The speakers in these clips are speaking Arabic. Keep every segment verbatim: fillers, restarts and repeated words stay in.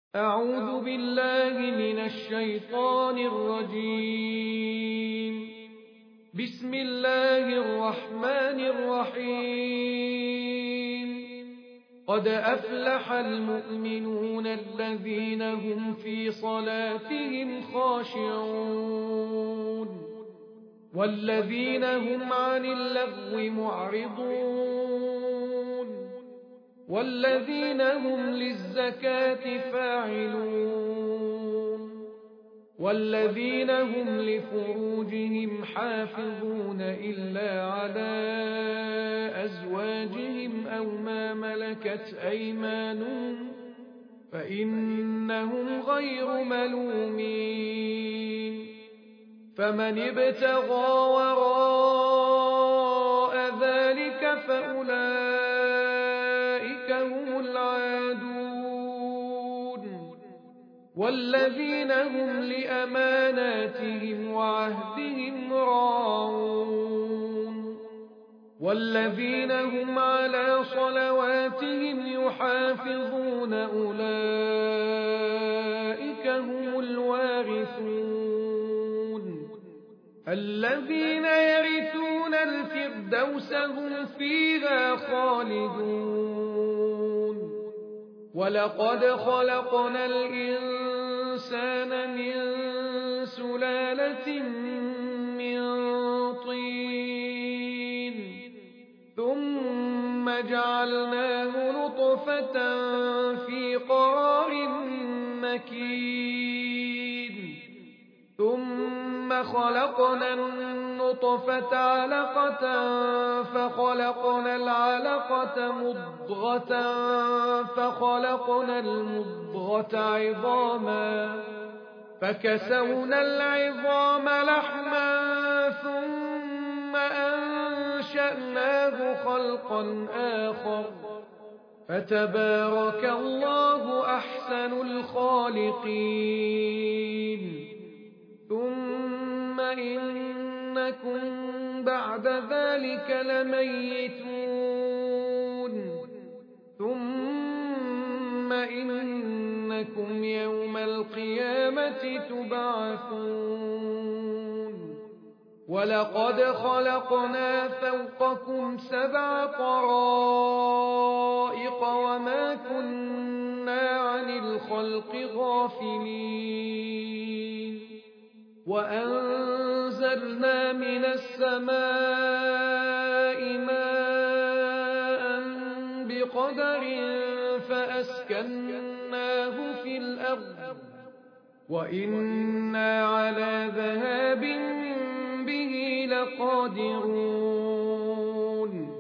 أعوذ بالله من الشيطان الرجيم. بسم الله الرحمن الرحيم. قد أفلح المؤمنون الذين هم في صلاتهم خاشعون والذين هم عن اللغو معرضون والذين هم للزكاة فاعلون والذين هم لفروجهم حافظون إلا على أزواجهم أو ما ملكت أيمانهم فإنهم غير ملومين. فمن ابتغى وراء ذلك فأولئك هم العادون والذين هم لأماناتهم وعهدهم راعون والذين هم على صلواتهم يحافظون أولئك هم الوارثون الذين يرثون الفردوس هم فيها خالدون. ولقد خلقنا الإنسان من سلالة من طين ثم جعلناه نطفة في قرار مكين ثم خلقنا النطفة علقة فخلقنا العلقة مضغة فخلقنا المضغة عظاما فكسونا العظام لحما ثم أنشأناه خلقا آخر فتبارك الله أحسن الخالقين. ثم إنكم بعد ذلك لميتون ثم إنكم يوم القيامة تبعثون. ولقد خلقنا فوقكم سبع طرائق وما كنا عن الخلق غافلين وأنزلنا من السماء ماء بقدر فأسكناه في الأرض وإنا على ذهاب به لقادرون.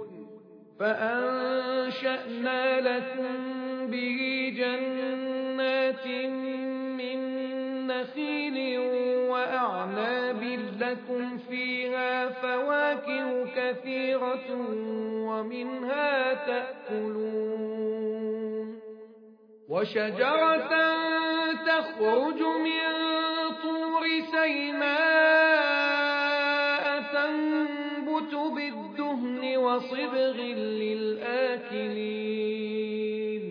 فأنشأنا لكم به جنات من نخيل وأعناب لكم فيها فواكه كثيرة ومنها تأكلون وشجرة تخرج من طور سيناء تنبت بالدهن وصبغ للآكلين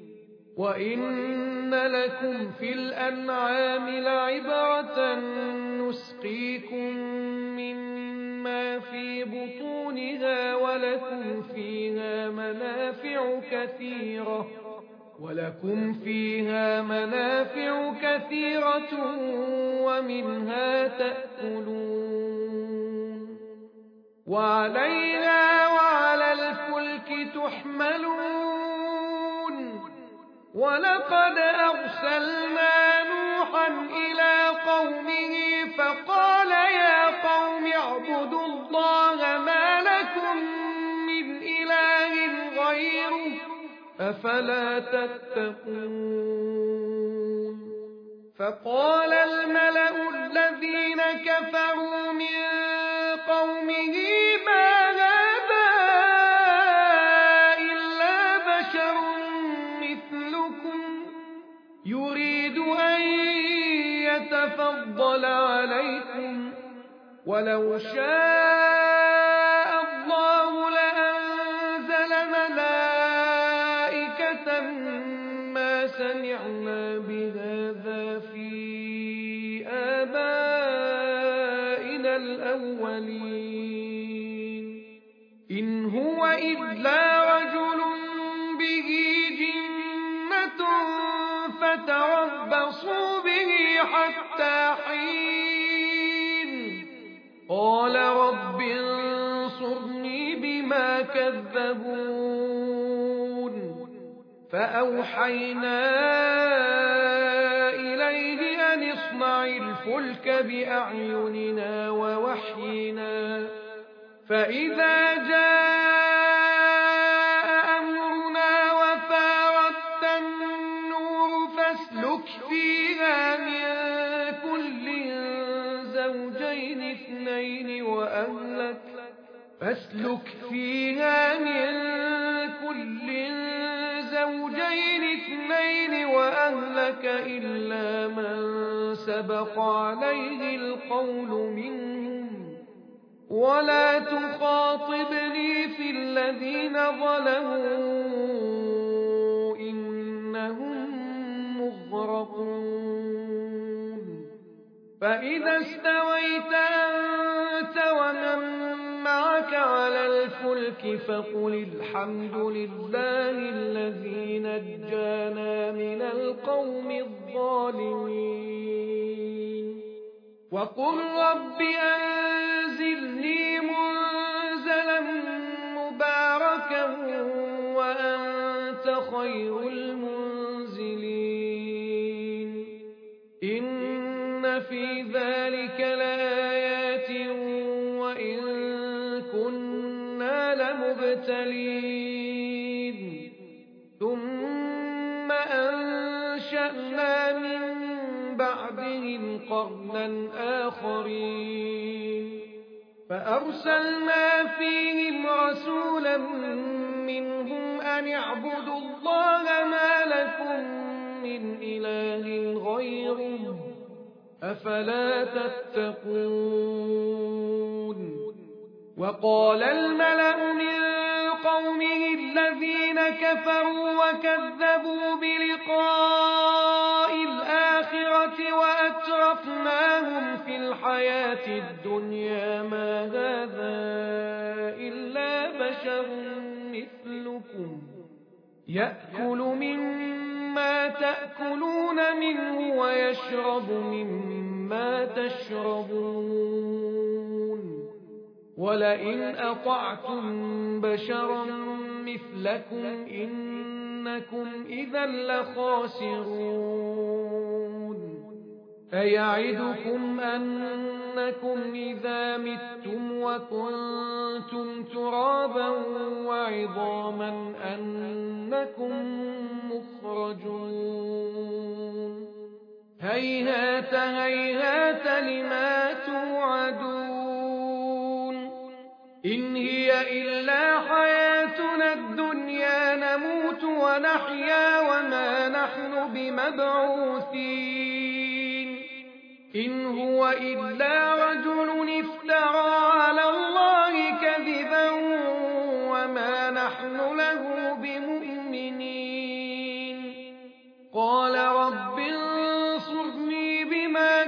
وإن لكم في الأنعام لعبرة نسقيكم مما في بطونها ولكم فيها منافع كثيرة ولكم فيها منافع كثيرة ومنها تأكلون وعليها وعلى الفلك تحملون. ولقد أرسلنا نوحا إلى قومه فقال يا قوم اعبدوا الله ما لكم من إله غيره أفلا تتقون. فقال الملأ الذين كفروا من قومه ما هذا إلا بشر مثلكم يريد أن يتفضل عليكم ولو شاء الله لأنزل ملائكة ما سمعنا أَوْحَيْنَا بِهَذَا فِي آبَائِنَا الْأَوَّلِينَ إِنْ هُوَ إِلَّا رَجُلٌ بِهِ جِنَّةٌ فَتَرَبَّصُوا بِهِ حَتَّىٰ حِينٍ قَالَ رَبِّ انصُرْنِي بِمَا كَذَّبُونِ فَأَوْحَيْنَا إِلَيْهِ أَنِ اصْنَعِ الْفُلْكَ بِأَعْيُنِنَا وَوَحْيِنَا فَإِذَا جَاءَ أَمْرُنَا وَفَارَتِ النُّورُ فَاسْلُكْ فِيهَا مِن كُلٍّ زَوْجَيْنِ اثْنَيْنِ وَأَهْلَكَ فَاسْلُكْ فِيهَا مِن كُلٍّ زَوْجَيْنِ اثْنَيْنِ وَأَهْلَكَ إِلَّا مَن سَبَقَ عَلَيْهِ الْقَوْلُ مِنْهُمْ وَلَا تُخَاطِبْنِي فِي الَّذِينَ ظَلَمُوا إِنَّهُم مُّغْرَقُونَ فَإِذَا استويت أنت ومن معك على الفلك فقل الحمد لله الذي نجانا من القوم الظالمين وقل رب أنزلني منزلا مباركا وأنت خير المنزلين إن في ذلك لآيات وإن كنا لمبتلين ثم أنشأنا من بعدهم قرنا آخرين فأرسلنا فيهم رسولا منهم أن اعبدوا الله ما لكم من إله غيره أفلا تتقون وقال الملأ من قومه الذين كفروا وكذبوا بلقاء الآخرة وأترفناهم في الحياة الدنيا ما هذا إلا بشر مثلكم يأكل مما تأكلون منه ويشرب مما تشربون ولئن أطعتم بشرا مثلكم إنكم إذا لخاسرون أيعدكم أنكم إذا متم وكنتم ترابا وعظاما أنكم مخرجون هيهات هيهات لما توعدون إن هي إلا حياتنا الدنيا نموت ونحيا وما نحن بمبعوثين إن هو إلا رجل افترى على الله كذبا وما نحن له بمؤمنين قال رب انصرني بما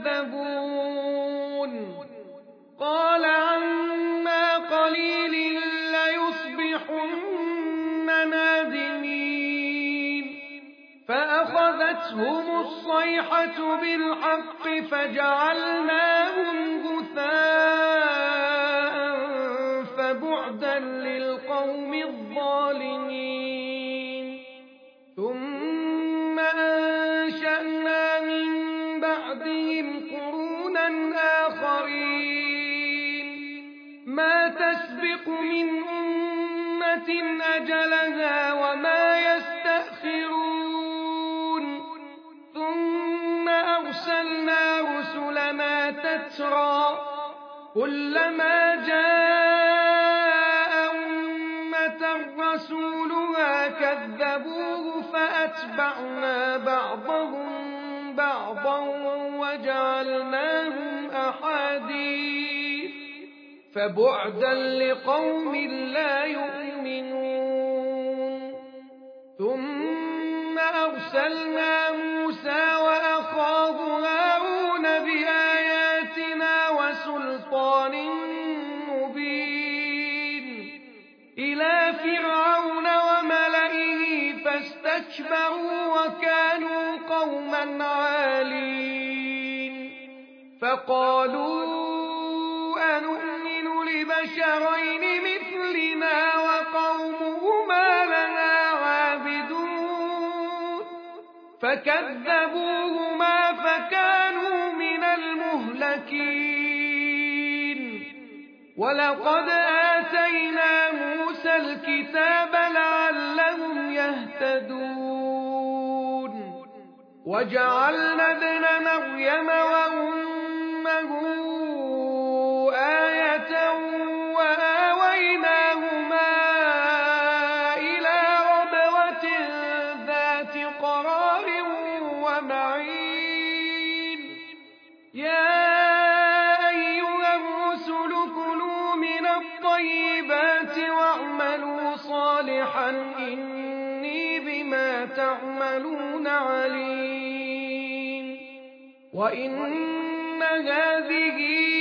كذبون قال عما قليل ليصبحن نادمين فأخذتهم الصيحة بالحق فجعلناهم غثاء فبعدا للقوم الظالمين ثم أنشأنا من بعدهم قرونا آخرين ما تسبق من أمة أجلها وما يستأخرون ثم أرسلنا رسلنا تترى كلما جاء أمة رسولها كذبوه فأتبعنا بعضهم بعضا وجعلناهم أحاديث فبعدا لقوم لا يؤمنون ثم أرسلنا عالين فقالوا أنؤمن لبشرين مثلنا وقومهما لنا عابدون فكذبوهما فكانوا من المهلكين ولقد آتينا موسى الكتاب لعلهم يهتدون وجعلنا ابن مريم وأمه آية وآويناهما إلى ربوة ذات قرار ومعين يا أيها الرسل كلوا من الطيبات واعملوا صالحا إني بما تعملون عليم وإن هذه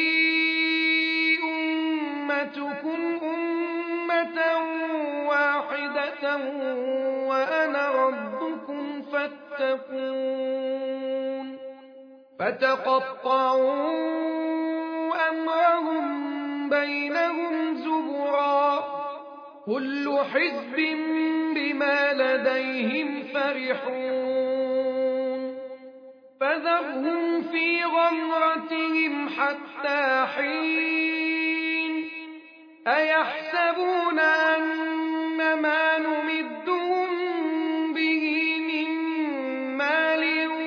أمتكم أمة واحدة وأنا ربكم فاتقون فتقطعوا أمرهم بينهم زبرا كل حزب بما لديهم فرحون فذرهم في غمرتهم حتى حين أيحسبون أن ما نمدهم به من مال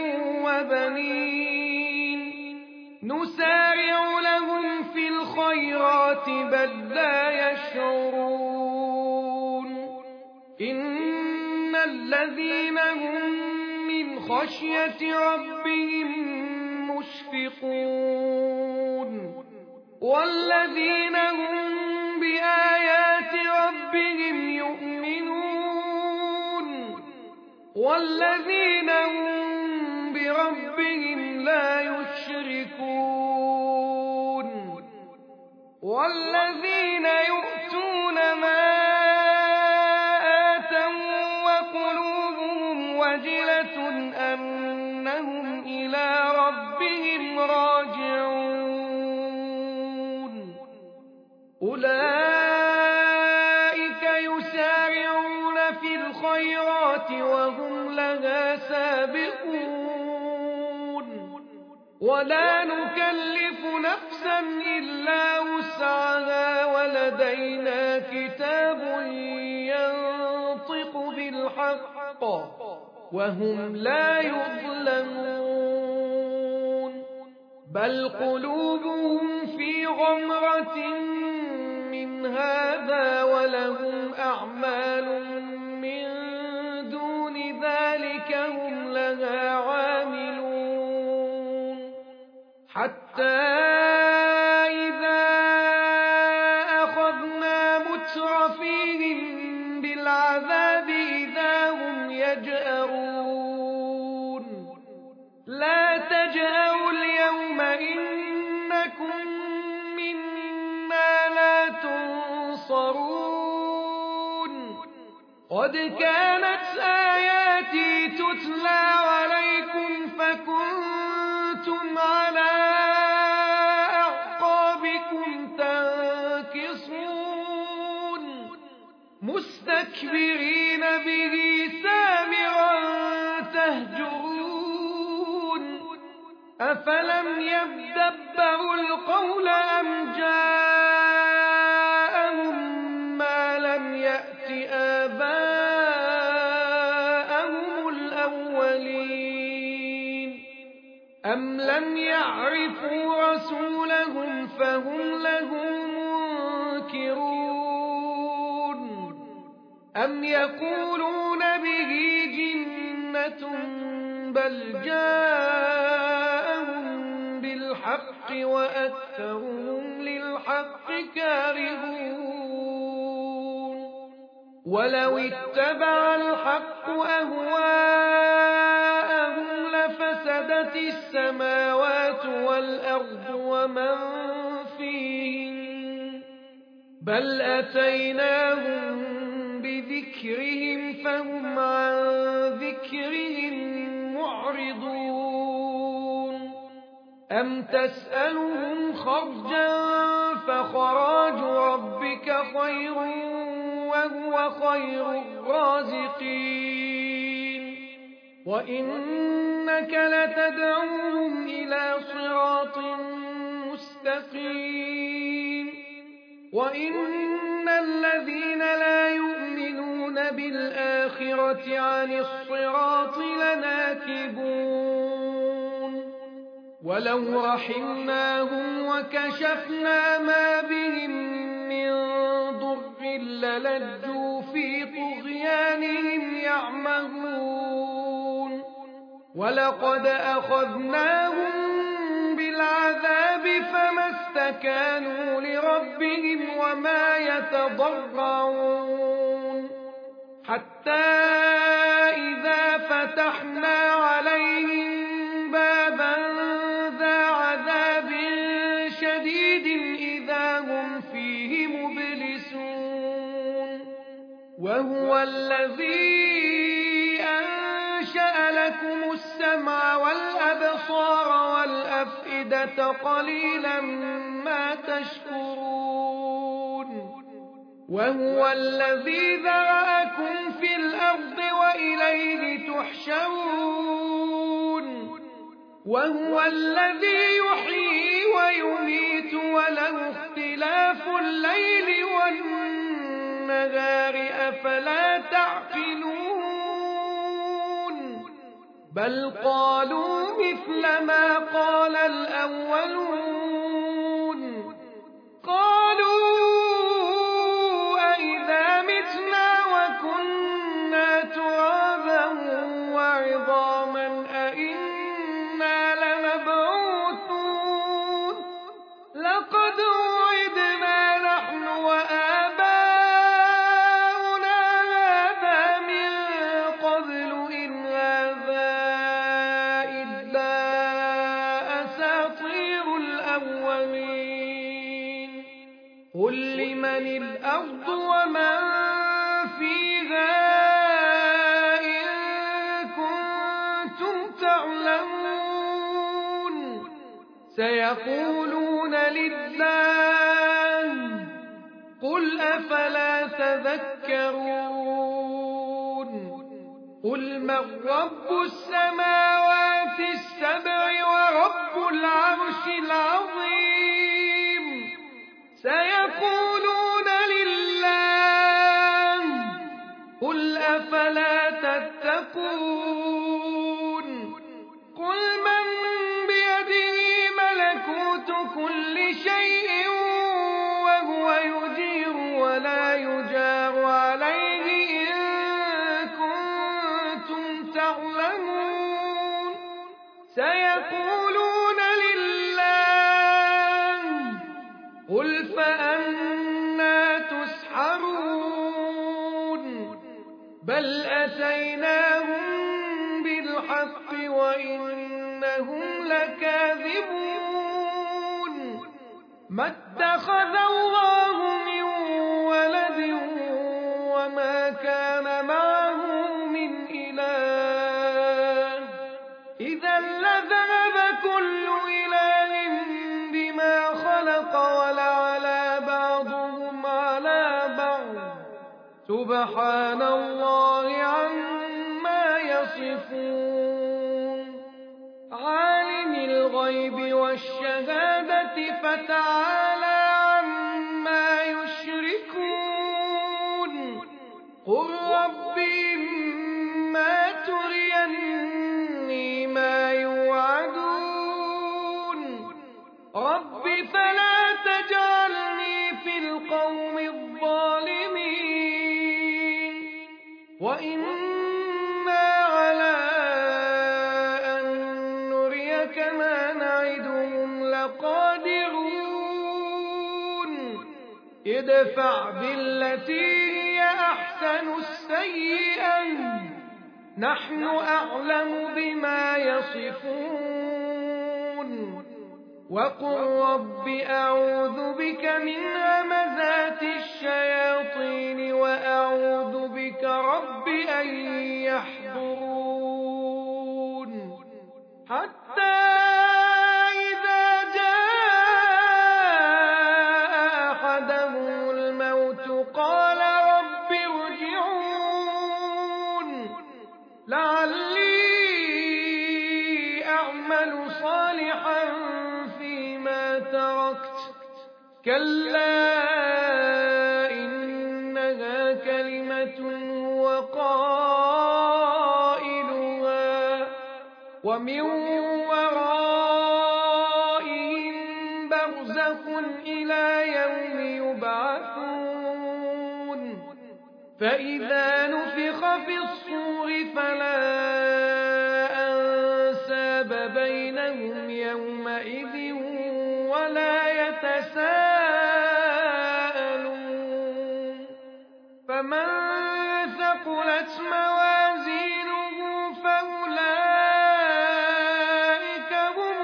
وبنين نسارع لهم في الخيرات بل لا يشعرون إن الذين هم من خشية ربهم مشفقون والذين هم بآيات ربهم يؤمنون والذين هم بربهم لا يشركون والذين يؤتون ما آتوا وقلوبهم وجلة أنهم إلى ربهم راجعون أولئك يسارعون في الخيرات وهم لها سابقون ولا نكلف نفسا إلا وسعها ولدينا كتاب ينطق بالحق وهم لا يظلمون بل قلوبهم في غمرة من هذا ولهم أعمال من دون ذلك هم لها عاملون حتى إذا أخذنا مترفيهم بالعذاب إذا هم يجأرون لا تجأروا اليوم إنكم منا لا تنصرون قد كانت آياتي تتلى عليكم فكنتم على أعقابكم تنكصون مستكبرين به سامرا تهجرون أفلم يدبروا القول أم جاءهم ما لم يأت آباءهم الأولين أم لم يعرفوا رسولهم فهم له منكرون أم يقولون به جنة بل جاءهم بالحق وأكثرهم للحق كارهون ولو اتبع الحق أهواءهم لفسدت السماوات والأرض ومن فيهن بل أتيناهم بذكرهم فهم عن ذكرهم معرضون معرضون أم تسألهم خرجا فخراج ربك خير وهو خير الرازقين وإنك لتدعوهم إلى صراط مستقيم وإن الذين لا يؤمنون بالآخرة عن الصراط لناكبون ولو رحمناهم وكشفنا ما بهم من ضر للجوا في طغيانهم يعمهون ولقد أخذناهم بالعذاب فما استكانوا لربهم وما يتضرعون حتى إذا فتحنا عليهم بابا ذا عذاب شديد إذا هم فيه مبلسون وهو الذي أنشأ لكم السمع والأبصار والأفئدة قليلا ما تشكرون وهو الذي ذرأكم في الأرض وإليه تحشرون وهو الذي يحيي ويميت وله اختلاف الليل والنهار أفلا تعقلون بل قالوا مثل ما قال الأولون قالوا أئذا متنا وكنا ترابا وعظاما أئنا لمبعوثون لقد وعدنا نحن وآباؤنا هذا من قبل إن هذا إلا أساطير الأولين قل لمن الأرض ومن فيها إن كنتم تعلمون سيقولون لله قل أفلا تذكرون قل من رب السماوات السبع ورب العرش العظيم سيقولون لله قل أفلا تتقون قل من بيده ملكوت كل شيء وهو يجير ولا يجار عليه إن كنتم تعلمون سيقولون لله قل فأنا تسحرون بل أتيناهم بالحق وإنهم لكاذبون ما اتخذ الله من ولد وما كان معه من إله إذا لذهب كل إله بما خلق ولعلى بعضهم على بعض سبحان الله عما يصفون عالم الغيب والشهادة فتعالى عما يشركون قل رب إما تريني ما يوعدون رب فلا تجعلني في القوم الظالمين وإنا على أن نريك ما نعدهم لقادرون ادفع بالتي هي أحسن السيئة نحن أعلم بما يصفون وقل رب أعوذ بك من همزات الشياطين وأعوذ بك رب أن يحضرون حتى إذا جاء أحدهم الموت قال رب ارجعون لعلي أعمل صالحا فيما تركت كلا إنها كلمة هو قائلها ومن ورائهم برزخ إلى يوم يبعثون فإذا نفخ في الصور فلا أنساب بينهم يومئذ ولا يتساءلون فمن ثقلت موازينه فأولئك هم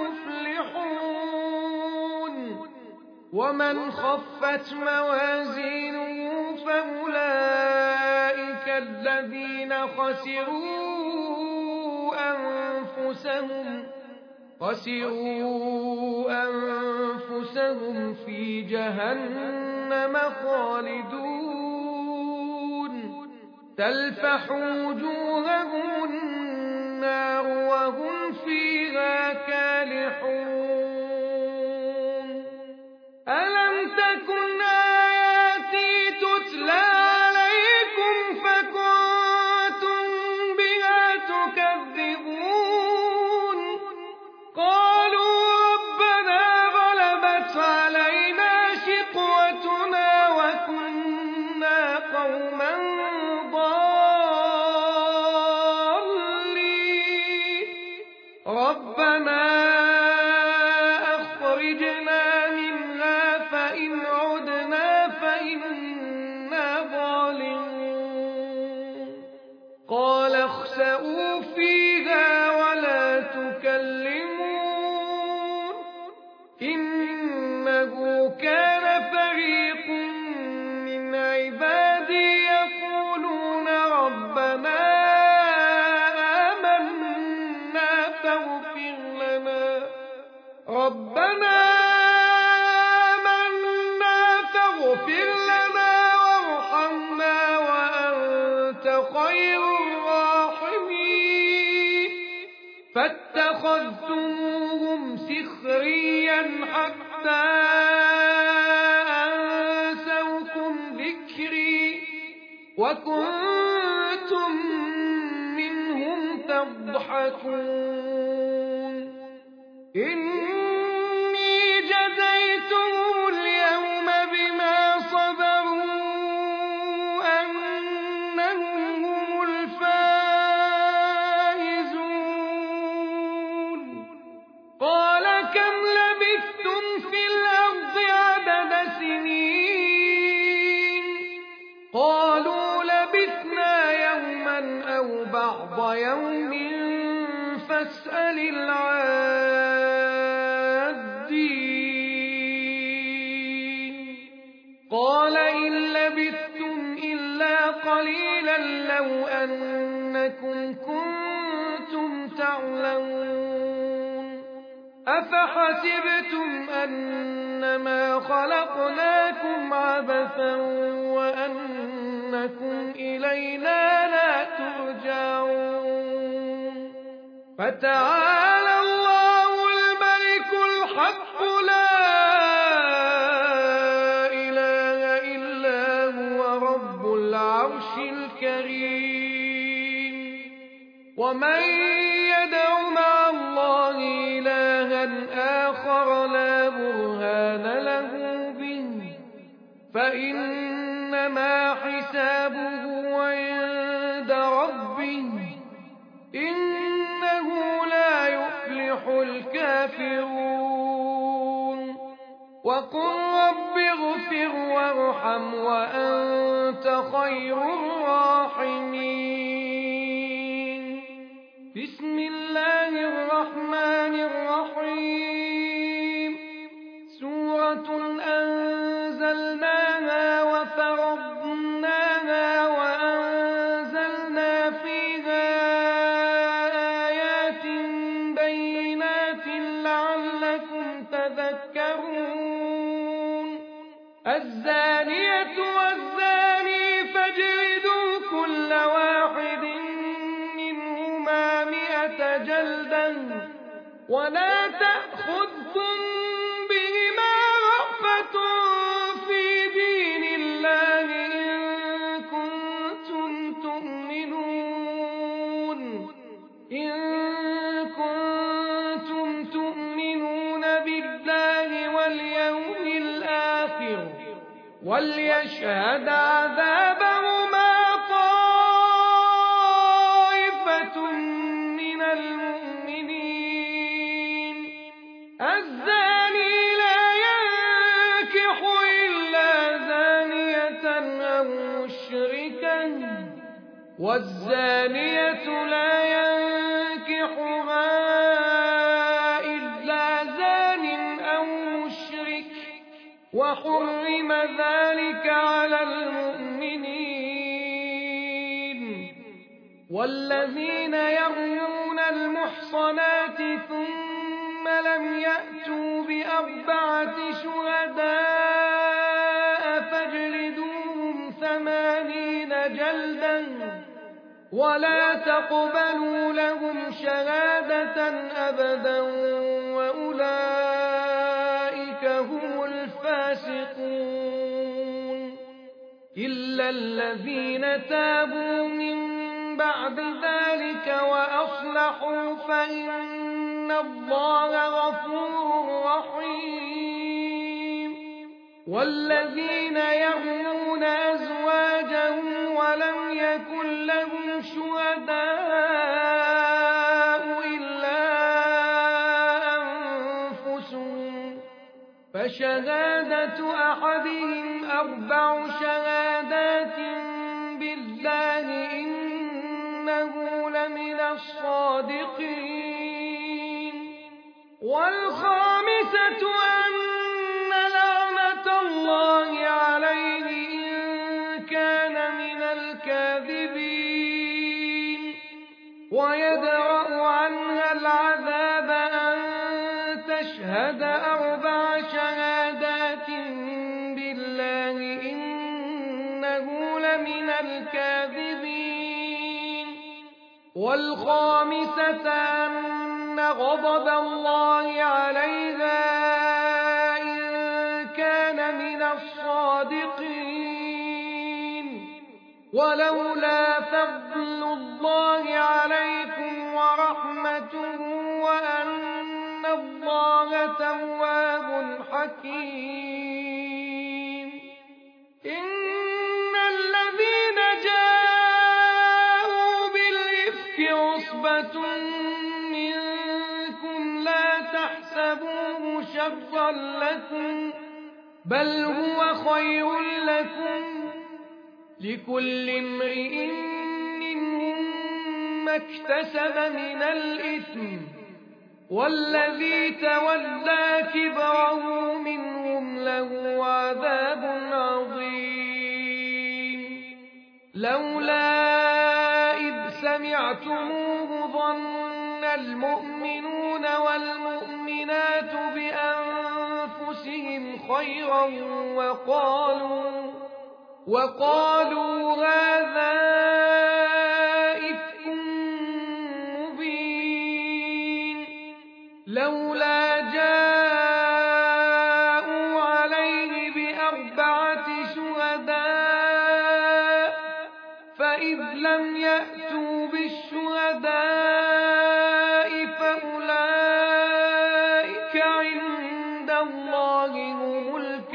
المفلحون ومن خفت موازينه فأولئك الذين خسروا أنفسهم خسروا أنفسهم في جهنم خالدون تلفح وجوههم النار وهم فيها كالحون ألم تكن آياتي تتلى عليكم فكنتم بها تكذبون قالوا ربنا غلبت علينا شقوتنا وكنا قوما ضالين ربنا أخرجنا منها فإن عدنا فإنا ظالمون قال اخسئوا فيها ولا تكلمون إنه كان فريق من عبادي يقولون ربنا آمنا فاغفر لنا ربنا آمنا فاغفر لنا وارحمنا وأنت خير الراحمين فاتخذتموهم سخريا حتى أنسوكم ذكري وكنتم منهم تضحكون إني جزيتهم اليوم بما صبروا أنهم هم الفائزون قال كم لبثتم في الأرض عدد سنين قالوا لبثنا يوما أو بعض يوم فاسأل العادين قال إن لبثتم إلا قليلا لو أنكم كنتم تعلمون أفحسبتم أنما خلقناكم عبثا وأنكم إلينا لا ترجعون فتعالى الله الملك الحق لا إله إلا هو رب العرش الكريم ومن يدع مع الله إلها آخر لا برهان له به فإنما حسابه عند ربه إنه لا يفلح الكافرون وقل رب اغفر وارحم وأنت خير الراحمين بسم الله الرحمن الرحيم سورة أنزلناها وفرضناها وأنزلنا فيها آيات تذكرون الزانية والزاني فاجلدوا كل واحد منهما مئة جلدة ولا تأخذكم بهما رأفة في دين الله إن كنتم تؤمنون إن كنتم تؤمنون بالله واليوم الآخر وليشهد عذابهما طائفة من المؤمنين الزاني لا ينكح إلا زانية أو مشركا والزانية لا ينكحها إلا زان أو مشرك وحرم ذلك على المؤمنين والذين يرمون المحصنات ثم لم يأتوا بأربعة شهداء فاجلدوهم ثمانين جلدا ولا تقبلوا لهم شهادة أبدا وأولئك هم الفاسقون إلا الذين تابوا من بعد ذلك وأصلحوا فإن الله غفور رحيم والذين يرمون أزواجهم ولم يكن لهم شهداء إلا أنفسهم فشهادة أحدهم أربع شهادات بالله إنه لمن الصادقين والخامسة أن لعنة الله عليه إن كان من الكاذبين ويدرأ عنها العذاب أن تشهد أربع شهادات بالله إنه لمن الكاذبين والخامسة أن غضب الله عليها إن كان من الصادقين ولولا فضل الله عليكم ورحمته وأن الله تواب حكيم إن الذين جاءوا بالإفك عصبة منكم لا تحسبوه شرا لكم بل هو خير لكم لكل امرئ منهم ما اكتسب من الإثم والذي تولى كبره منهم له عذاب عظيم لولا إذ سمعتموه ظن المؤمنون والمؤمنات بأنفسهم خيرا وقالوا وقالوا هذا إفك مبين لولا جاءوا عليه بأربعة شهداء فإذ لم يأتوا بالشهداء فأولئك عند الله هم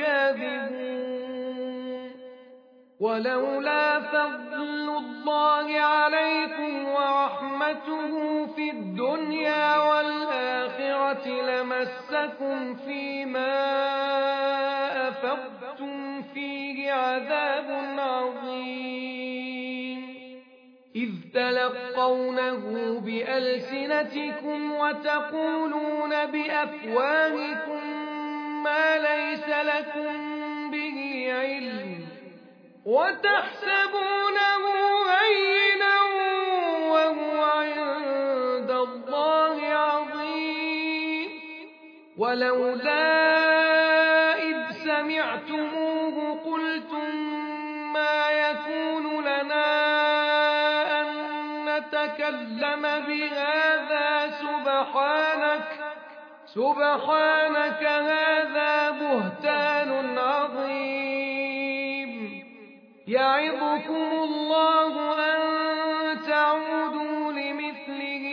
الكاذبون ولولا فضل الله عليكم ورحمته في الدنيا والآخرة لمسكم فيما أفضتم فيه عذاب عظيم إذ تلقونه بألسنتكم وتقولون بأفواهكم ما ليس لكم به علم وتحسبونه هينا وهو عند الله عظيم ولولا إذ سمعتموه قلتم ما يكون لنا أن نتكلم بهذا سبحانك سبحانك هذا بهتان عظيم يعظكم الله أن تعودوا لمثله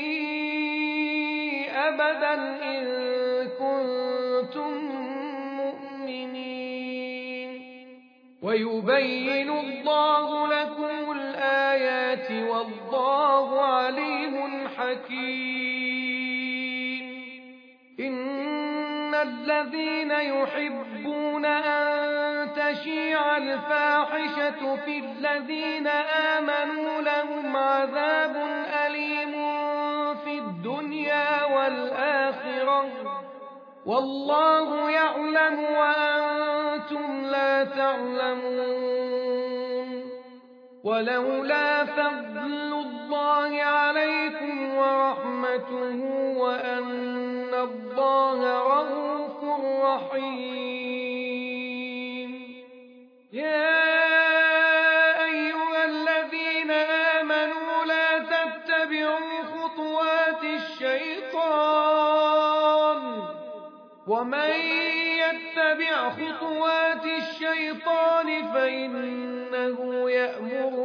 أبدا إن كنتم مؤمنين ويبين الله لكم الآيات والله عليم حكيم إن الذين يحبون أن تشيع الفاحشة في الذين آمنوا لهم عذاب أليم في الدنيا والآخرة والله يعلم وأنتم لا تعلمون ولولا فضل الله عليكم ورحمته وأن الله رءوف رحيم يا أيها الذين آمنوا لا تتبعوا خطوات الشيطان ومن يتبع خطوات الشيطان فإنه يأمر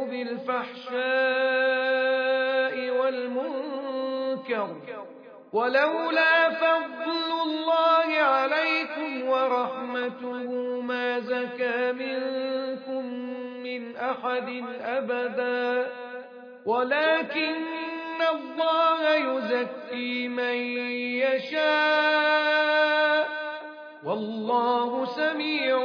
بالفحشاء والمنكر ولولا فضل الله عليكم ورحمته ما زكى منكم من أحد أبدا ولكن الله يزكي من يشاء والله سميع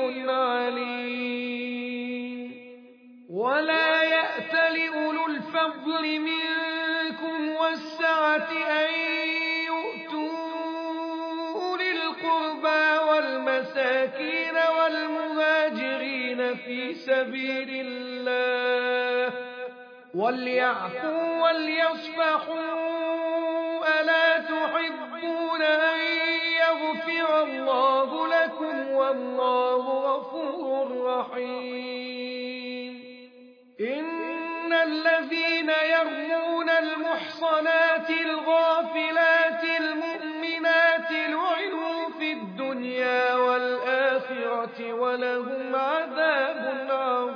عليم ولا يأتل أولو الفضل منكم والسعة أن يؤتوا أولي القربى والمساكين والمهاجرين في سبيل الله وليعفوا وليصفحوا ألا تحبون أن يغفر الله لكم والله غفور رحيم إن الذين يرمون المحصنات الغافلات المؤمنات لعنوا في الدنيا والآخرة ولهم عذاب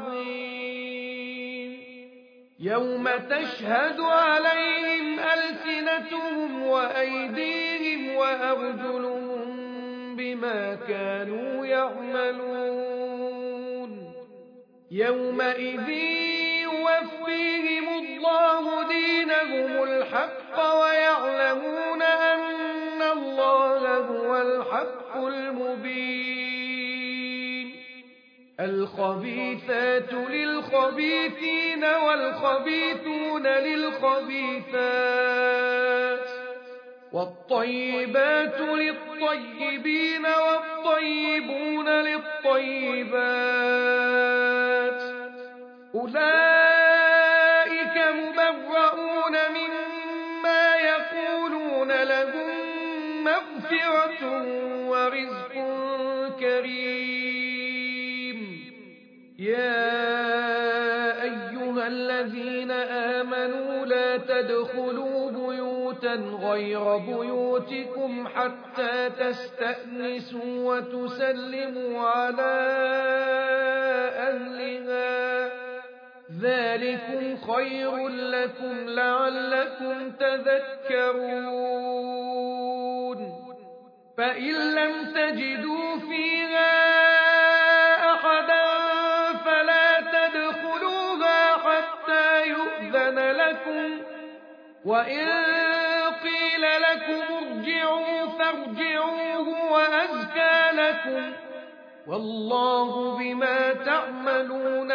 عظيم يوم تشهد عليهم ألسنتهم وأيديهم وأرجلهم بما كانوا يعملون يومئذ يوفيهم الله دينهم الحق ويعلمون أن الله هو الحق المبين الخبيثات للخبيثين والخبيثون للخبيثات والطيبات للطيبين والطيبون للطيبات أولئك مبرؤون مما يقولون لهم مغفرة ورزق كريم يا أيها الذين آمنوا لا تدخلوا بيوتا غير بيوتكم حتى تستأنسوا وتسلموا على أهلها ذلكم خير لكم لعلكم تذكرون فإن لم تجدوا فيها أحدا فلا تدخلوها حتى يؤذن لكم وإن قيل لكم ارجعوا فارجعوا هو أزكى لكم والله بما تعملون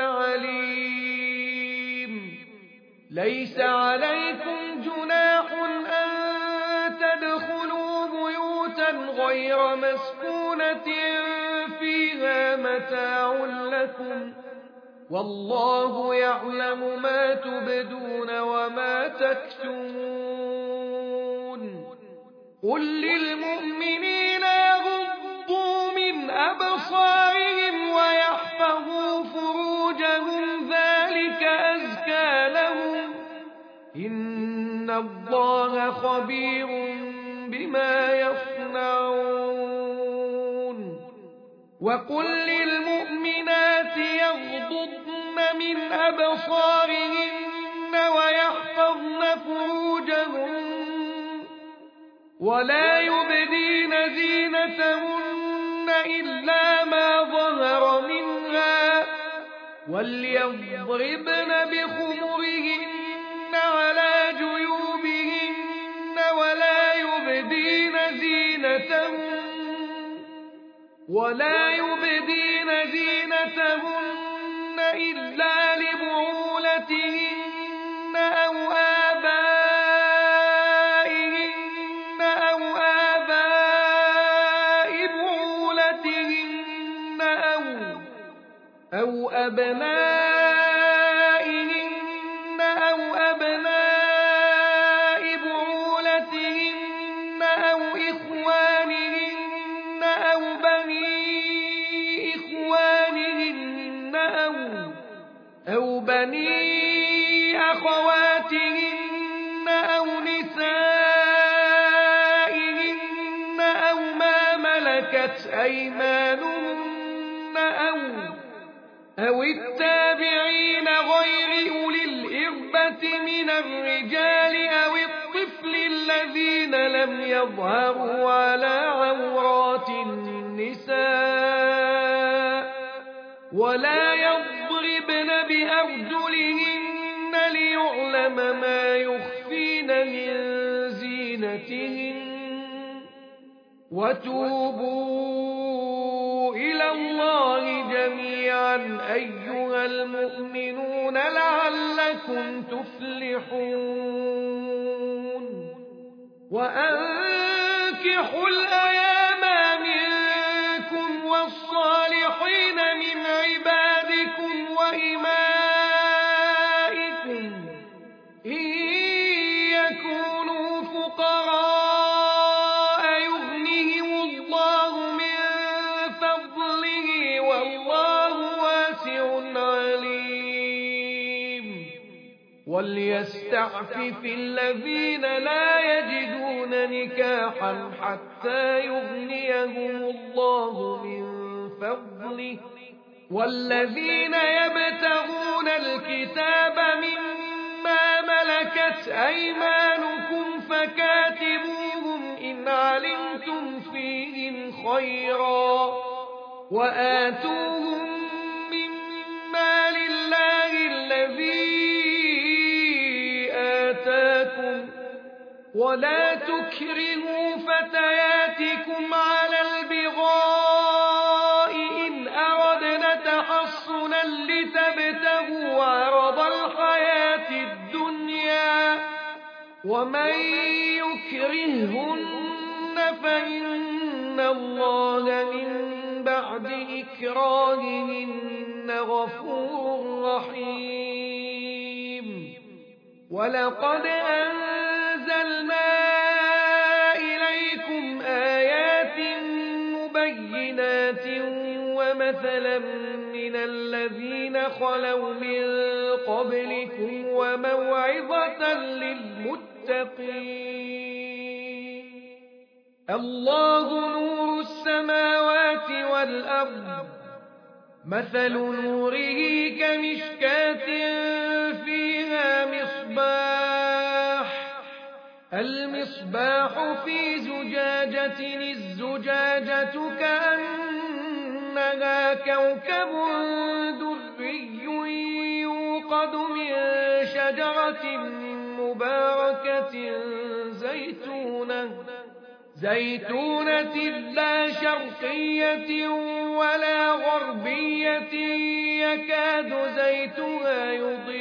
عليم ليس عليكم جناح أن تدخلوا بيوتا غير مسكونة فيها متاع لكم والله يعلم ما تبدون وما تكتمون قل للمؤمنين الله خبير بما يصنعون وقل للمؤمنات يغضضن من أبصارهن ويحفظن فروجهن ولا يبدين زينتهن إلا ما ظهر منها وليضربن بخمرهن على جيوبهن ولا يبدين زينتهن ولا يبدين زينتهن إلا لبعولتهن أو آبائهن أو آباء بعولتهن أو أو أبنائهن أو أبناء بعولتهن أو إخوانهن أو بني إخوانهن أو أو بني أخواتهن أو نسائهن أو ما ملكت أيمانهن أو أو التابعين غير أولي الإربة من الرجال أو الطفل الذين لم يظهروا على عورات النساء ولا يضربن بأرجلهن ليعلم ما يخفين من زينتهن وتوبوا إلى الله جميعا أيها المؤمنون لعلكم تفلحون وأنكحوا الأيام منكم والصالحين من عبادكم وإمائكم إن يكونوا فقراء يغنهم الله من فضله والله واسع عليم وليستعفف الذين لا يجدون نكاحا حتى يغنيهم الله من فضله والذين يبتغون الكتاب مما ملكت أيمانكم فكاتبوهم إن علمتم فيهم خيرا وآتوهم مما لله الذي آتاكم ولا تكرهوا فتياتكم على البغاء إن أردنا تحصنا لتبتغوا عرض الحياة الدنيا ومن يكرهن فإن الله من بعد إكراههن غفور رحيم ولقد أنزلنا إليكم آيات مبينات ومثلا من الذين خلوا من قبلكم وموعظة للمتقين الله نور السماوات والأرض مثل نوره كمشكاة فيها مصباح المصباح في زجاجة الزجاجة كأنها كوكب دري يوقد من شجرة مباركة زيتونة زيتونة لا شرقية ولا غربية يكاد زيتها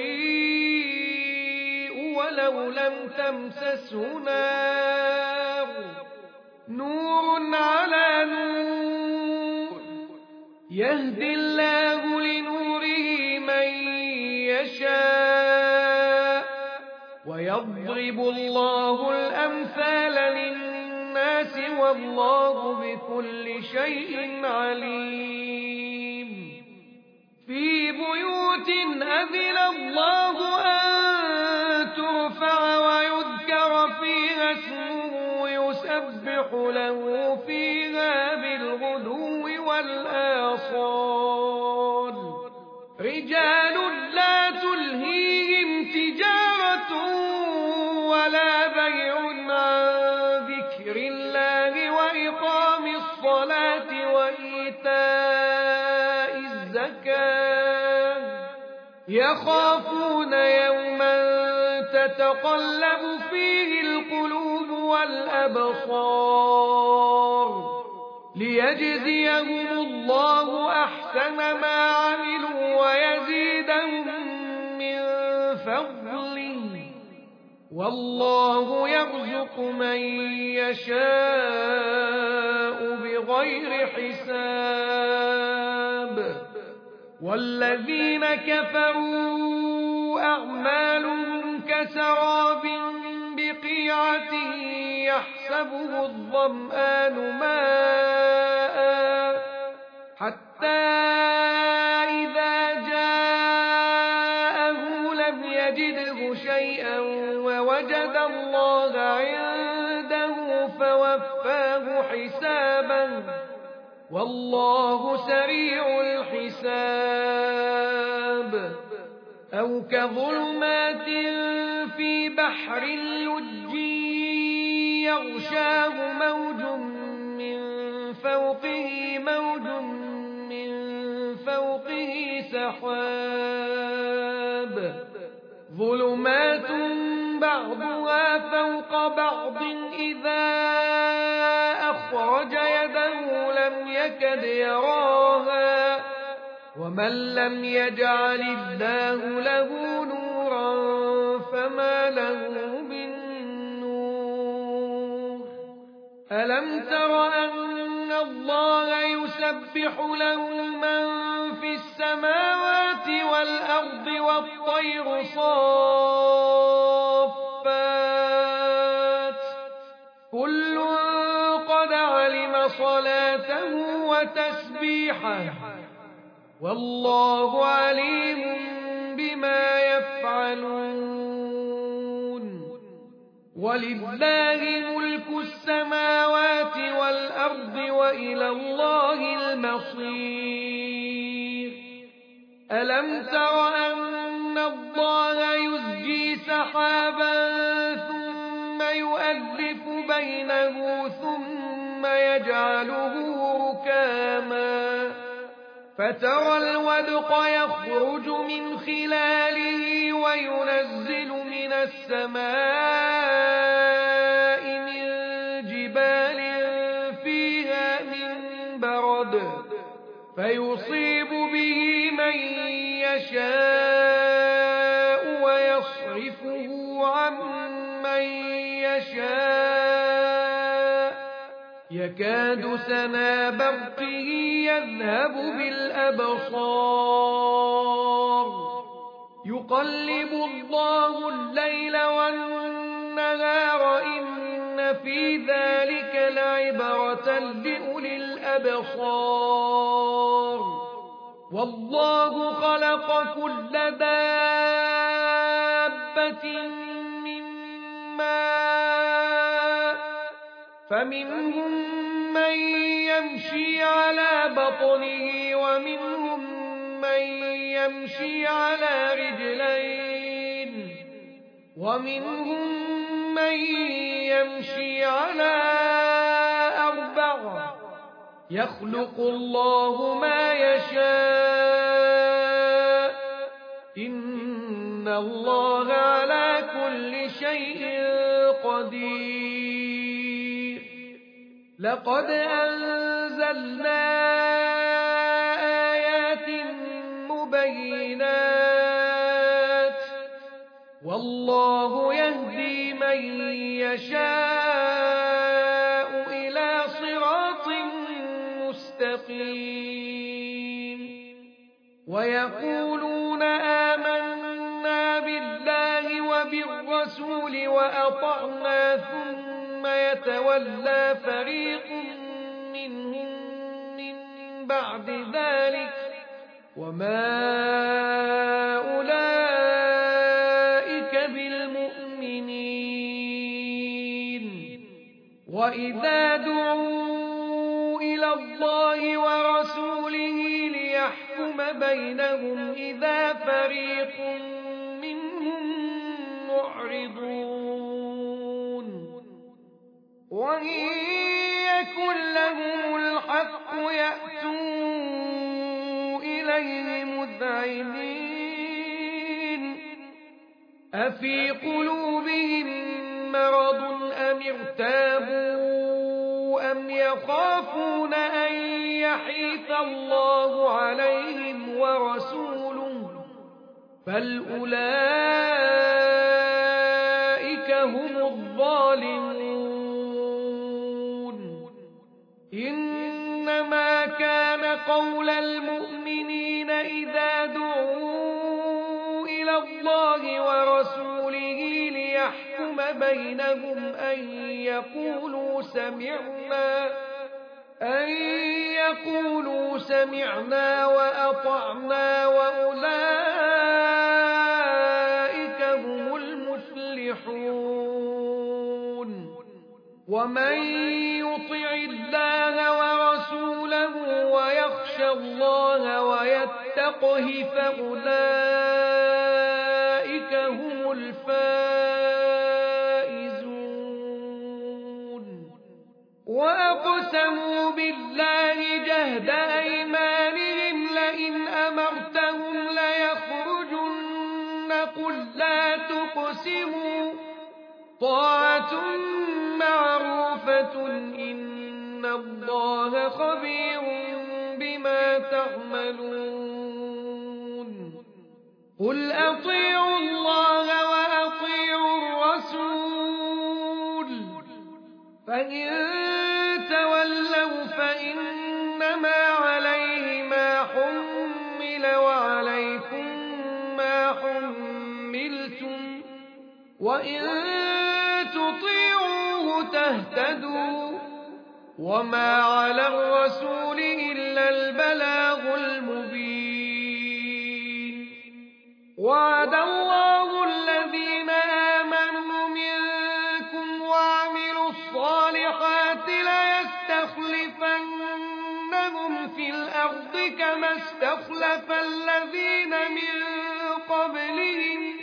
يضيء ولو لم تمسسه نار نور على نور يهدي الله لنوره من يشاء ويضرب الله الأمثال للناس والله بكل شيء عليم في بيوت أذن الله أن ترفع ويذكر يسبح له فيها بالغدو والآصال رجال لا تلهيهم تجارة ولا بيع عن ذكر الله وإقام الصلاة وإيتاء الزكاة يخافون يوما تتقلب فيه القلوب والأبصار ليجزيهم الله أحسن ما عملوا ويزيدهم من فضله والله يرزق من يشاء بغير حساب والذين كفروا أعمالهم كسراب بقيعة يحسبه الظمآن ماء حتى إذا جاءه لم يجده شيئا ووجد الله عنده فوفاه حسابا والله سريع الحساب أو كظلمات في بحر لجي يغشاه موج من فوقه موج من فوقه سحاب ظلمات بعضها فوق بعض إذا أخرج يده لم يكد يراها ومن لم يجعل الله له نورا فما له من نور ألم تر أن الله يسبح له من في السماوات والأرض والطير صافات كل قد علم صلاته وتسبيحه والله عليم بما يفعلون ولله ملك السماوات والأرض وإلى الله المصير ألم تر أن الله يزجي سحابا ثم يؤلف بينه ثم يجعله ركاما فترى الودق يخرج من خلاله وينزل من السماء من جبال فيها من برد فيصيب به من يشاء ويصرفه عن من يشاء يكاد سنا برقه يذهب بالأبصار يقلب الله الليل والنهار إن في ذلك لعبرة لأولي الأبصار والله خلق كل دابة من ماء فمنهم من يمشي على بطنه ومنهم من يمشي على رجلين ومنهم من يمشي على أربع يخلق الله ما يشاء إن الله على كل شيء قدير لقد أنزلنا آيات مبينات والله يهدي من يشاء إلى صراط مستقيم ويقولون آمنا بالله وبالرسول وأطعنا ثم يتولى فريق منهم من بعد ذلك وما أولئك بالمؤمنين وإذا دعوا إلى الله ورسوله ليحكم بينهم إذا فريق منهم معرضون وإن يكن لهم الحق يأتوا إليه مذعنين أفي قلوبهم مرض أم ارتابوا أم يخافون أن يحيف الله عليهم ورسوله بل أولئك هم الظالمون إنما كان قول المؤمنين إذا دعوا إلى الله ورسوله ليحكم بينهم أن يقولوا سمعنا أن يقولوا سمعنا وأطعنا وأولئك هم المفلحون ومن يطع الله ورسوله ويخشى الله ويتقه فأولئك هم الفائزون وأقسموا بالله جهد أيمانهم لئن أمرتهم ليخرجن قل لا تقسموا طاعة معروفة إن الله خبير بما تعملون قل أطيعوا الله وأطيعوا الرسول فإن تولوا فإنما عليه ما حمل وعليكم ما حملتم وإن تطيعوه تهتدوا وما على الرسول إلا البلاغ المبين وعد الله الذين آمنوا منكم وعملوا الصالحات ليستخلفنهم في الأرض كما استخلف الذين من قبلهم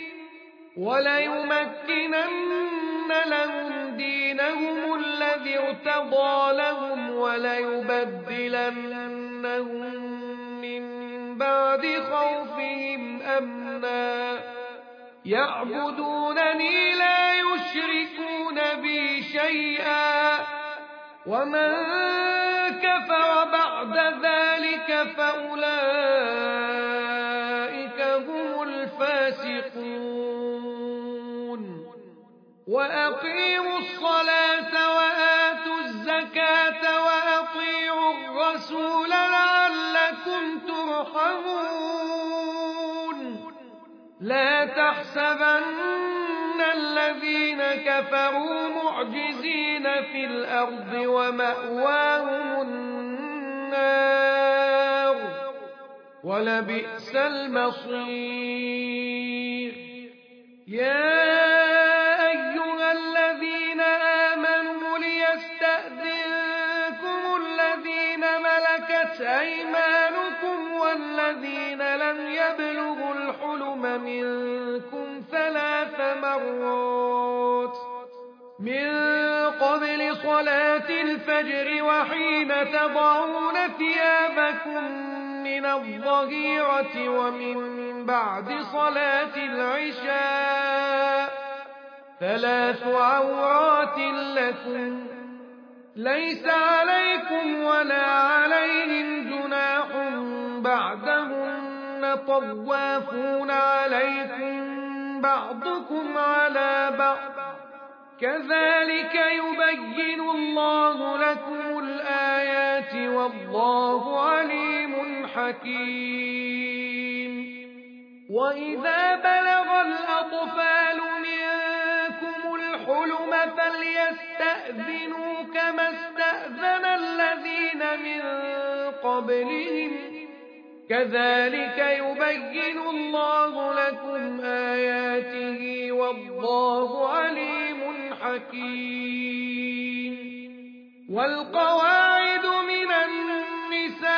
وليمكنن لهم دينهم الذي ارتضى لهم وليبدلنهم من بعد خوفهم أمنا يعبدونني لا يشركون بي شيئا ومن كفر بعد ذلك فأولئك هم الفاسقون وأقيموا الصلاة وآتوا الزكاة وأطيعوا الرسول لعلكم ترحمون لا تحسبن الذين كفروا معجزين في الأرض ومأواهم النار ولبئس المصير يا أيها الذين آمنوا ليستأذنكم الذين ملكت أيمانكم والذين لم يبلغوا الحلم منكم ثلاث مرات من قبل صلاة الفجر وحين تضعون ثيابكم من الظهيرة ومن بعد صلاة العشاء ثلاث عورات لكم ليس عليكم ولا عليهم جناح بعدهن طوافون عليكم بعضكم على بعض كذلك يبين الله لكم الآيات والله عليم حكيم وإذا بلغ الأطفال منكم الحلم فليستأذنوا كما استأذن الذين من قبلهم كذلك يبين الله لكم آياته والله عليم حكيم والقواعد من النساء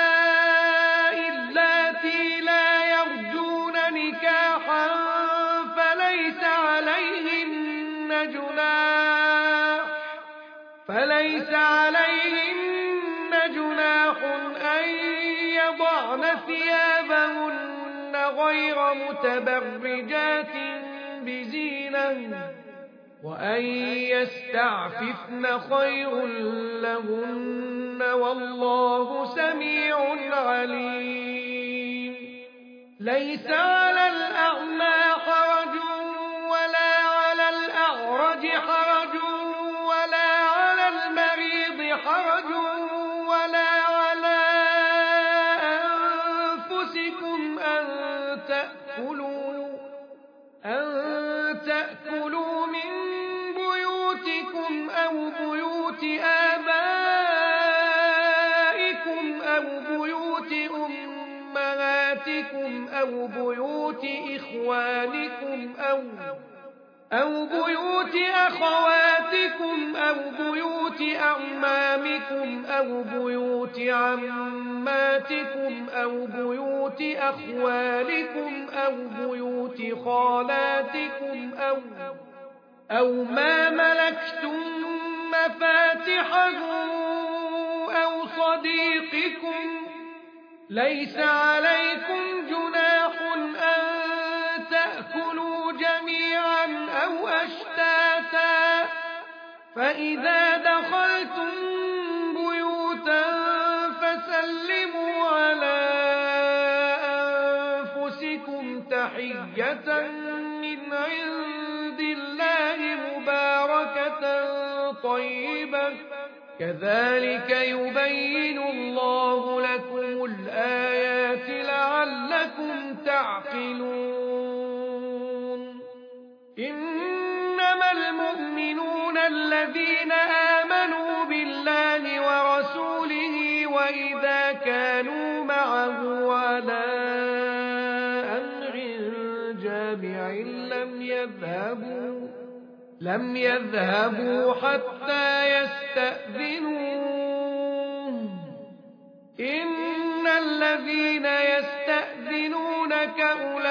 اللاتي لا يرجون نكاحا فليس عليهن جناح فليس عليهن جناح أن يضعن ثيابهن غير متبرجات بزينة وأن يستعففن خير لهن والله سميع عليم. ليس على الأعمى حرج ولا على الأعرج حرج ولا على المريض حرج ولا على أنفسكم أن تأكلوا, أن تأكلوا من بيوتكم أو بيوت آبائكم أو بيوت أمهاتكم أو بيوت إخوانكم أو أو بيوت أخواتكم أو بيوت أعمامكم أو بيوت عماتكم أو بيوت أخوالكم أو بيوت خالاتكم أو أو ما ملكتم مفاتحه أو صديقكم. ليس عليكم جناح أن تأكلوا جميعا أو أشتاتا فإذا دخلتم بيوتا فسلموا على أنفسكم تحية من عند الله مباركة طيبة كذلك يبين الله لكم الآيات لعلكم تعقلون. إنما المؤمنون الذين آمنوا بالله ورسوله وإذا كانوا معه على أمر جامع لم يذهبوا لم يذهبوا حتى يستأذنوه. إن الذين يستأذنونك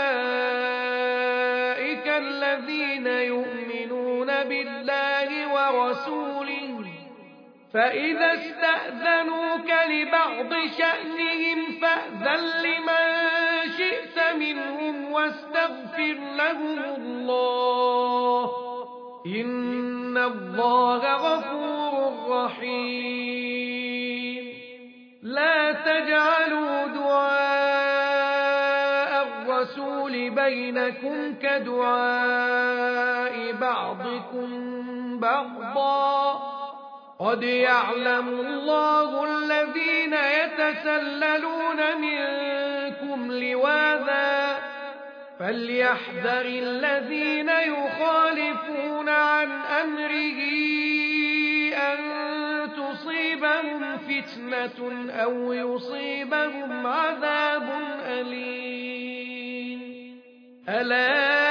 أولئك الذين يؤمنون بالله ورسوله فإذا استأذنوك لبعض شأنهم فأذن لمن شئت منهم واستغفر لهم الله إن الله غفور رحيم. لا تجعلوا دعاء الرسول بينكم كدعاء بعضكم بعضا قد يعلم الله الذين يتسللون منكم لواذا فليحذر الذين يخالفون عن أمره أن تصيبهم فتنة أو يصيبهم عذاب أليم. ألا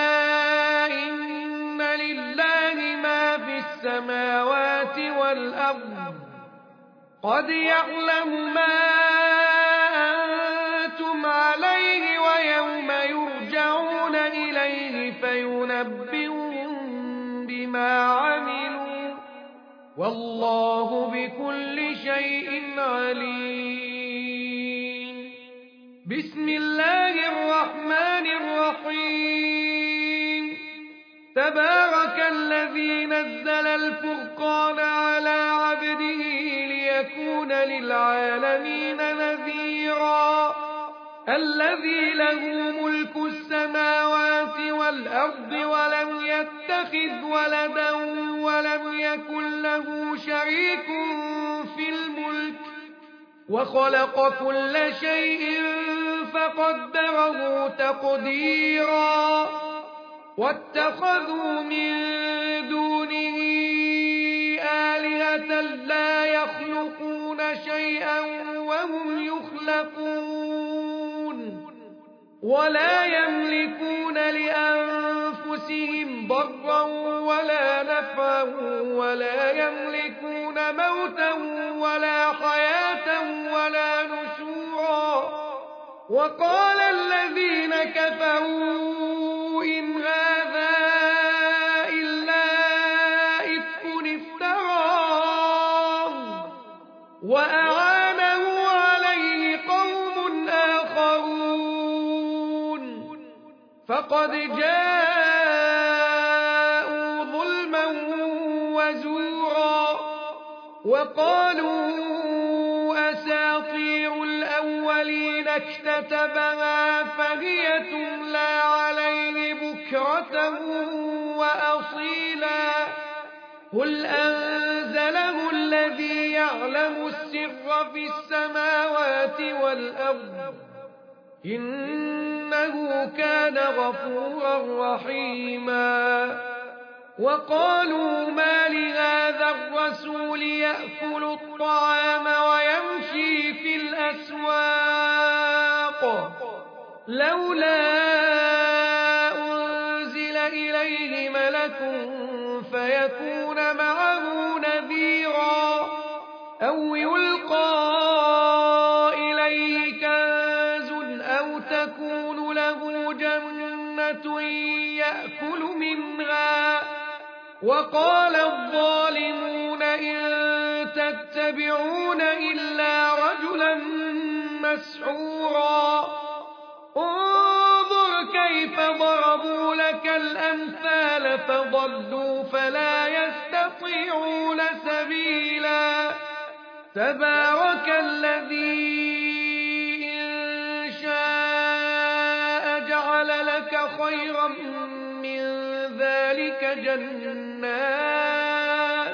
إن لله ما في السماوات والأرض قد يعلم ما أنتم عليه ويوم يرجعون إليه فينبئهم بما عملوا والله بكل شيء عليم. بسم الله الرحمن الرحيم. تبارك الذي نزل الفرقان على عبده ليكون للعالمين نذيرا الذي له ملك السماوات والأرض ولم يتخذ ولدا ولم يكن له شريك في الملك وخلق كل شيء فقدره تقديرا واتخذوا من دونه آلهة لا يخلقون شيئا وهم يخلقون ولا يملكون لأنفسهم ضرا ولا نفعا ولا يملكون موتا ولا حياة ولا نشورا وقال الذين كفروا إن هذا إلا إفك افتراه وأعانه عليه قوم آخرون فقد جاءوا ظلما وزورا وقالوا أساطير الأولين اكتتبها فهي تملى عليه بكرة وأصيلا قل أنزله الذي يعلم السر في السماوات والأرض إنه كان غفورا رحيما وقالوا ما لهذا الرسول يأكل الطعام ويمشي في الأسواق لولا أنزل إليه ملك فيكون معه نذيرا أو يلقى إليه كنز أو تكون له جنة يأكل منها وقال الظالمون إن تتبعون إلا رجلا مسحورا انظر كيف ضربوا لك الأمثال فضلوا فلا يستطيعون سبيلا تبارك الذي إن شاء جعل لك خيرا من ذلك جنات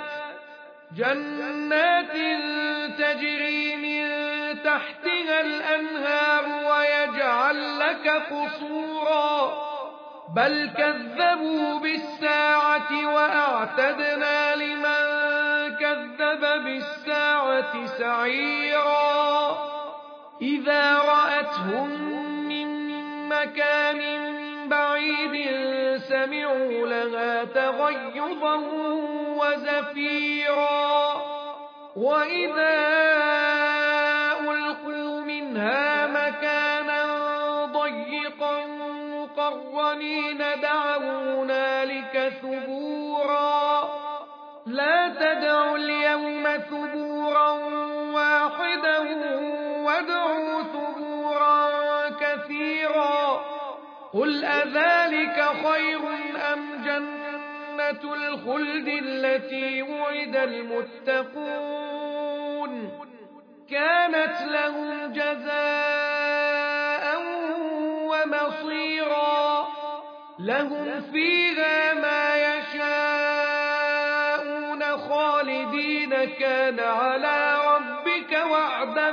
جنات تجري من تحتها الأنهار ويجعل لك قصورا بل كذبوا بالساعة وأعتدنا لمن كذب بالساعة سعيرا إذا رأتهم من مكان بعيد سمعوا لها تغيظا وزفيرا وإذا ألقوا منها مكانا ضيقا مقرنين دعوا هنالك ثبورا لا تدعوا اليوم ثبورا واحدا وادعوا ثبورا كثيرا قل أذلك خير أم جنة الخلد التي وعد المتقون كانت لهم جزاء ومصيرا لهم فيها ما يشاءون خالدين كان على ربك وعدا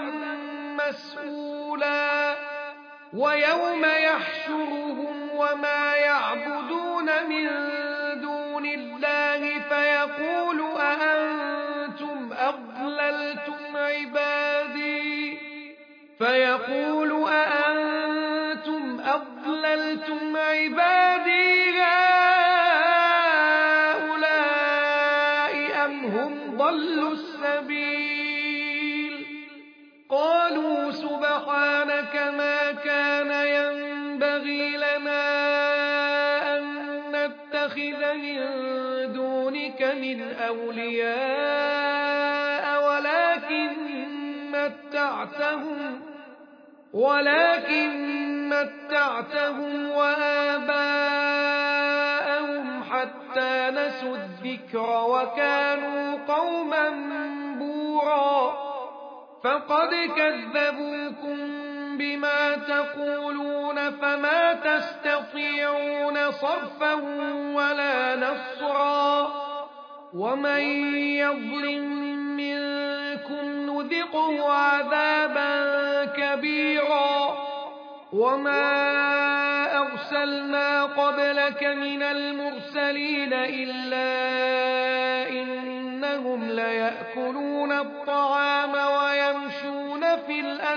مسئولا ويوم يحشرهم وما يعبدون من دون الله فيقول أأنتم أضللتم عبادي فيقول أأنتم أضللتم عبادي هؤلاء أم هم ضلوا السبيل قالوا سبحانك ما كان ينبغي لنا أن نتخذ من دونك من أولياء ولكن متعتهم ولكن متعتهم وآباءهم حتى نسوا الذكر وكانوا قوما بورا فقد كذبوكم بما تقولون فما تستطيعون صرفا ولا نصرا ومن يظلم منكم نذقه عذابا كبيرا وما أرسلنا قبلك من المرسلين إلا إنهم ليأكلون الطعام ويمشون في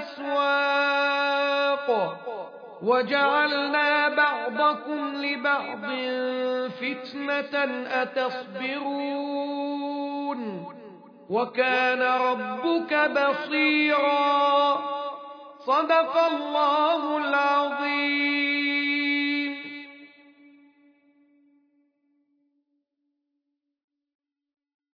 الأسواق وجعلنا بعضكم لبعض فتنة أتصبرون وكان ربك بصيرا. صدق الله العظيم.